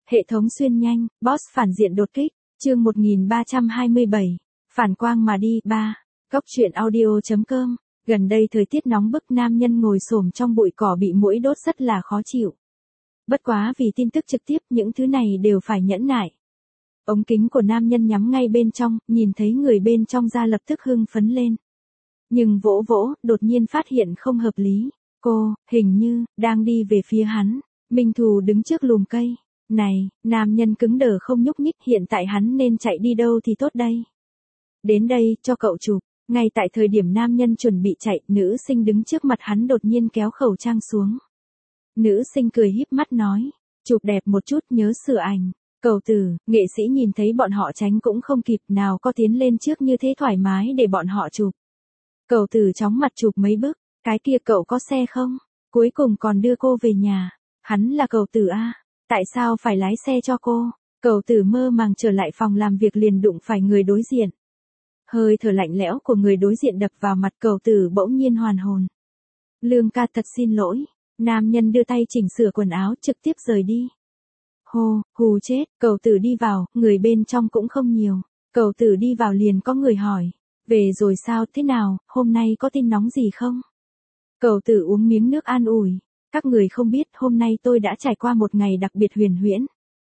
Hệ thống xuyên nhanh, boss phản diện đột kích, chương 1327, phản quang mà đi, 3. Góc truyện audio.com, gần đây thời tiết nóng bức nam nhân ngồi xổm trong bụi cỏ bị muỗi đốt rất là khó chịu. Bất quá vì tin tức trực tiếp những thứ này đều phải nhẫn nại. Ống kính của nam nhân nhắm ngay bên trong, nhìn thấy người bên trong ra lập tức hưng phấn lên. Nhưng vỗ vỗ, đột nhiên phát hiện không hợp lý. Cô, hình như, đang đi về phía hắn. Minh Thù đứng trước lùm cây. Này, nam nhân cứng đờ không nhúc nhích, hiện tại hắn nên chạy đi đâu thì tốt đây. Đến đây, cho cậu chụp. Ngay tại thời điểm nam nhân chuẩn bị chạy, nữ sinh đứng trước mặt hắn đột nhiên kéo khẩu trang xuống. Nữ sinh cười híp mắt nói, chụp đẹp một chút nhớ sửa ảnh. Cầu tử, nghệ sĩ nhìn thấy bọn họ tránh cũng không kịp, nào có tiến lên trước như thế thoải mái để bọn họ chụp. Cầu tử chóng mặt chụp mấy bước, cái kia cậu có xe không? Cuối cùng còn đưa cô về nhà. Hắn là cầu tử a, tại sao phải lái xe cho cô? Cầu tử mơ màng trở lại phòng làm việc liền đụng phải người đối diện. Hơi thở lạnh lẽo của người đối diện đập vào mặt, cầu tử bỗng nhiên hoàn hồn. Lương ca thật xin lỗi. Nam nhân đưa tay chỉnh sửa quần áo trực tiếp rời đi. Hù chết, cầu tử đi vào, người bên trong cũng không nhiều. Cầu tử đi vào liền có người hỏi. Về rồi sao, thế nào, hôm nay có tin nóng gì không? Cầu tử uống miếng nước an ủi. Các người không biết, hôm nay tôi đã trải qua một ngày đặc biệt huyền huyễn.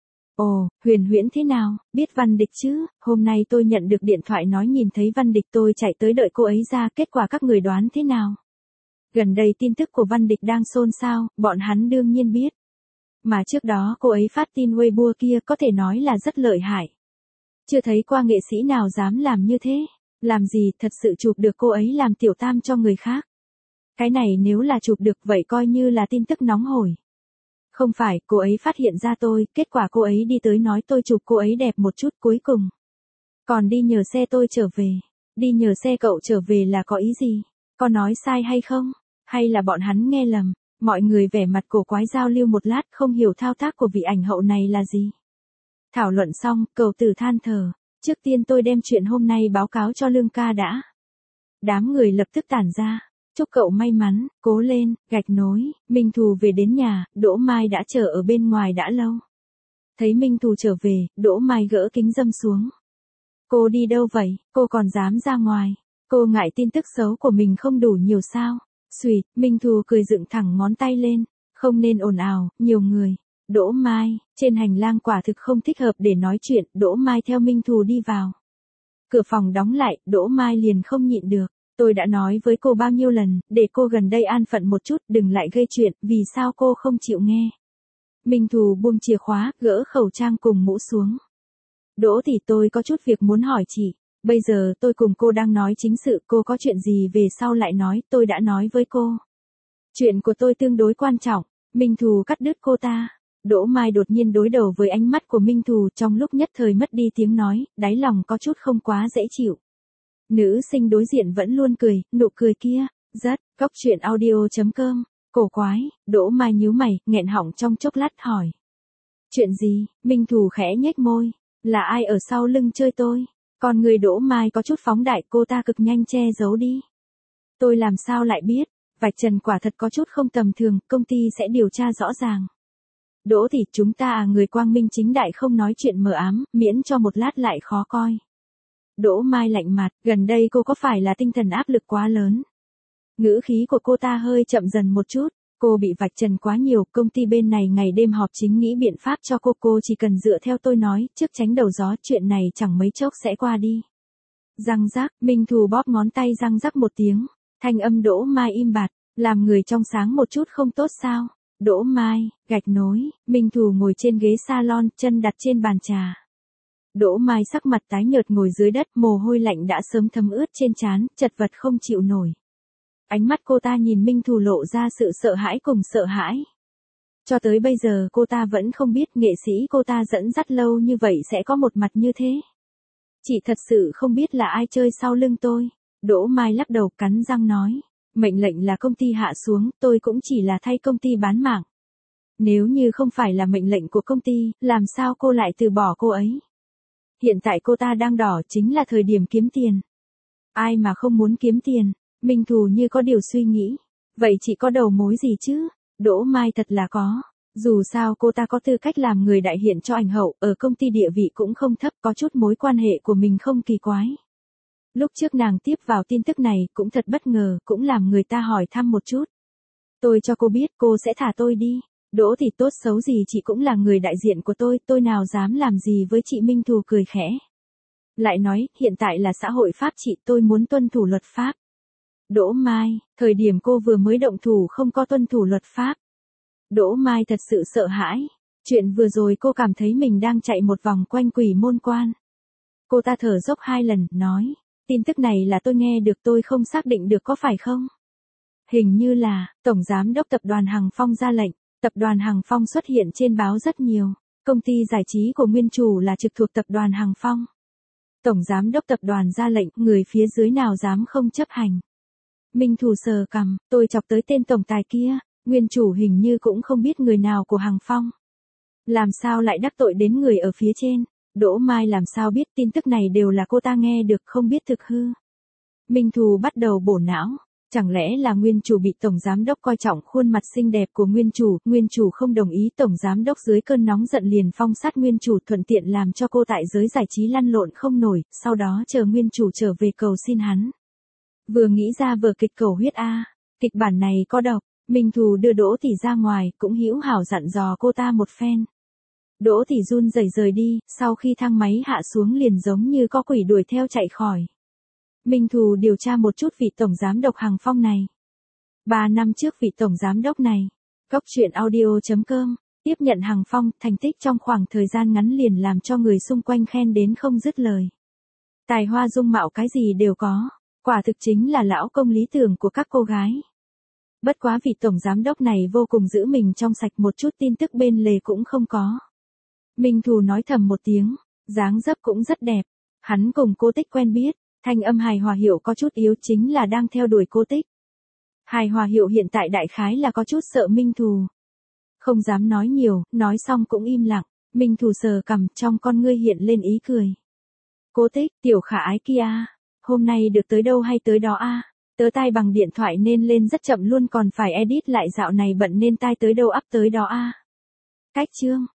Ồ, huyền huyễn thế nào, biết Văn Địch chứ, hôm nay tôi nhận được điện thoại nói nhìn thấy Văn Địch, tôi chạy tới đợi cô ấy ra, kết quả các người đoán thế nào? Gần đây tin tức của Văn Địch đang xôn xao, bọn hắn đương nhiên biết. Mà trước đó cô ấy phát tin Weibo kia có thể nói là rất lợi hại. Chưa thấy qua nghệ sĩ nào dám làm như thế. Làm gì, thật sự chụp được cô ấy làm tiểu tam cho người khác. Cái này nếu là chụp được vậy coi như là tin tức nóng hổi. Không phải, cô ấy phát hiện ra tôi, kết quả cô ấy đi tới nói tôi chụp cô ấy đẹp một chút, cuối cùng còn đi nhờ xe tôi trở về. Đi nhờ xe cậu trở về là có ý gì? Có nói sai hay không? Hay là bọn hắn nghe lầm? Mọi người vẻ mặt cổ quái giao lưu một lát, không hiểu thao tác của vị ảnh hậu này là gì. Thảo luận xong, cầu tử than thở. Trước tiên tôi đem chuyện hôm nay báo cáo cho Lương ca đã. Đám người lập tức tản ra. Chúc cậu may mắn, cố lên, gạch nối. Minh Thù về đến nhà, Đỗ Mai đã chờ ở bên ngoài đã lâu. Thấy Minh Thù trở về, Đỗ Mai gỡ kính dâm xuống. Cô đi đâu vậy, cô còn dám ra ngoài. Cô ngại tin tức xấu của mình không đủ nhiều sao. Xùyệt, Minh Thù cười dựng thẳng ngón tay lên. Không nên ồn ào, nhiều người. Đỗ Mai, trên hành lang quả thực không thích hợp để nói chuyện, Đỗ Mai theo Minh Thù đi vào. Cửa phòng đóng lại, Đỗ Mai liền không nhịn được. Tôi đã nói với cô bao nhiêu lần, để cô gần đây an phận một chút, đừng lại gây chuyện, vì sao cô không chịu nghe. Minh Thù buông chìa khóa, gỡ khẩu trang cùng mũ xuống. Đỗ tỷ, tôi có chút việc muốn hỏi chị. Bây giờ tôi cùng cô đang nói chính sự, cô có chuyện gì về sau lại nói, tôi đã nói với cô. Chuyện của tôi tương đối quan trọng. Minh Thù cắt đứt cô ta. Đỗ Mai đột nhiên đối đầu với ánh mắt của Minh Thù, trong lúc nhất thời mất đi tiếng nói, đáy lòng có chút không quá dễ chịu. Nữ sinh đối diện vẫn luôn cười, nụ cười kia, rất, góc truyện audio.com, cổ quái. Đỗ Mai nhíu mày, nghẹn họng trong chốc lát hỏi. Chuyện gì? Minh Thù khẽ nhếch môi, là ai ở sau lưng chơi tôi? Còn người Đỗ Mai có chút phóng đại, cô ta cực nhanh che giấu đi. Tôi làm sao lại biết, vạch trần quả thật có chút không tầm thường, công ty sẽ điều tra rõ ràng. Đỗ thì chúng ta người quang minh chính đại không nói chuyện mờ ám, miễn cho một lát lại khó coi. Đỗ Mai lạnh mặt, gần đây cô có phải là tinh thần áp lực quá lớn? Ngữ khí của cô ta hơi chậm dần một chút, cô bị vạch trần quá nhiều, công ty bên này ngày đêm họp chính nghĩ biện pháp cho cô chỉ cần dựa theo tôi nói, trước tránh đầu gió, chuyện này chẳng mấy chốc sẽ qua đi. Răng rắc, Minh Thù bóp ngón tay răng rắc một tiếng, thanh âm Đỗ Mai im bặt, làm người trong sáng một chút không tốt sao? Đỗ Mai, gạch nối, Minh Thù ngồi trên ghế salon, chân đặt trên bàn trà. Đỗ Mai sắc mặt tái nhợt ngồi dưới đất, mồ hôi lạnh đã sớm thấm ướt trên trán, chật vật không chịu nổi. Ánh mắt cô ta nhìn Minh Thù lộ ra sự sợ hãi cùng sợ hãi. Cho tới bây giờ cô ta vẫn không biết nghệ sĩ cô ta dẫn dắt lâu như vậy sẽ có một mặt như thế. Chị thật sự không biết là ai chơi sau lưng tôi. Đỗ Mai lắc đầu cắn răng nói. Mệnh lệnh là công ty hạ xuống, tôi cũng chỉ là thay công ty bán mạng. Nếu như không phải là mệnh lệnh của công ty, làm sao cô lại từ bỏ cô ấy? Hiện tại cô ta đang đỏ, chính là thời điểm kiếm tiền. Ai mà không muốn kiếm tiền? Minh Thù như có điều suy nghĩ. Vậy chị có đầu mối gì chứ? Đỗ Mai thật là có. Dù sao cô ta có tư cách làm người đại diện cho ảnh hậu, ở công ty địa vị cũng không thấp, có chút mối quan hệ của mình không kỳ quái. Lúc trước nàng tiếp vào tin tức này cũng thật bất ngờ, cũng làm người ta hỏi thăm một chút. Tôi cho cô biết cô sẽ thả tôi đi. Đỗ thì tốt xấu gì chị cũng là người đại diện của tôi nào dám làm gì với chị. Minh Thù cười khẽ. Lại nói, hiện tại là xã hội Pháp chị, tôi muốn tuân thủ luật pháp. Đỗ Mai, thời điểm cô vừa mới động thủ không có tuân thủ luật pháp. Đỗ Mai thật sự sợ hãi. Chuyện vừa rồi cô cảm thấy mình đang chạy một vòng quanh quỷ môn quan. Cô ta thở dốc 2 lần, nói. Tin tức này là tôi nghe được, tôi không xác định được có phải không? Hình như là, Tổng Giám đốc Tập đoàn Hằng Phong ra lệnh. Tập đoàn Hằng Phong xuất hiện trên báo rất nhiều. Công ty giải trí của nguyên chủ là trực thuộc Tập đoàn Hằng Phong. Tổng Giám đốc Tập đoàn ra lệnh, người phía dưới nào dám không chấp hành. Minh Thù sờ cằm, tôi chọc tới tên tổng tài kia, nguyên chủ hình như cũng không biết người nào của Hằng Phong. Làm sao lại đắc tội đến người ở phía trên? Đỗ Mai làm sao biết, tin tức này đều là cô ta nghe được, không biết thực hư. Minh Thù bắt đầu bổ não. Chẳng lẽ là nguyên chủ bị tổng giám đốc coi trọng khuôn mặt xinh đẹp của nguyên chủ không đồng ý, tổng giám đốc dưới cơn nóng giận liền phong sát nguyên chủ, thuận tiện làm cho cô tại giới giải trí lăn lộn không nổi, sau đó chờ nguyên chủ trở về cầu xin hắn. Vừa nghĩ ra vở kịch cầu huyết a, kịch bản này có độc. Minh Thù đưa Đỗ Tỷ ra ngoài, cũng hữu hảo dặn dò cô ta một phen. Đỗ Tỷ run rẩy rời đi, sau khi thang máy hạ xuống liền giống như có quỷ đuổi theo chạy khỏi. Minh Thù điều tra một chút vị tổng giám đốc Hằng Phong này. 3 năm trước vị tổng giám đốc này, Cốc truyện audio.com, tiếp nhận Hằng Phong, thành tích trong khoảng thời gian ngắn liền làm cho người xung quanh khen đến không dứt lời. Tài hoa dung mạo cái gì đều có, quả thực chính là lão công lý tưởng của các cô gái. Bất quá vị tổng giám đốc này vô cùng giữ mình trong sạch, một chút tin tức bên lề cũng không có. Minh Thù nói thầm một tiếng, dáng dấp cũng rất đẹp, hắn cùng cô Tích quen biết. Thanh âm Hài Hòa Hiệu có chút yếu, chính là đang theo đuổi cô Tích. Hài Hòa Hiệu hiện tại đại khái là có chút sợ Minh Thù. Không dám nói nhiều, nói xong cũng im lặng. Minh Thù sờ cằm, trong con ngươi hiện lên ý cười. Cô Tích, tiểu khả ái kia, hôm nay được tới đâu hay tới đó a? Tớ tai bằng điện thoại nên lên rất chậm luôn, còn phải edit lại, dạo này bận nên tai tới đâu up tới đó a. Cách chương.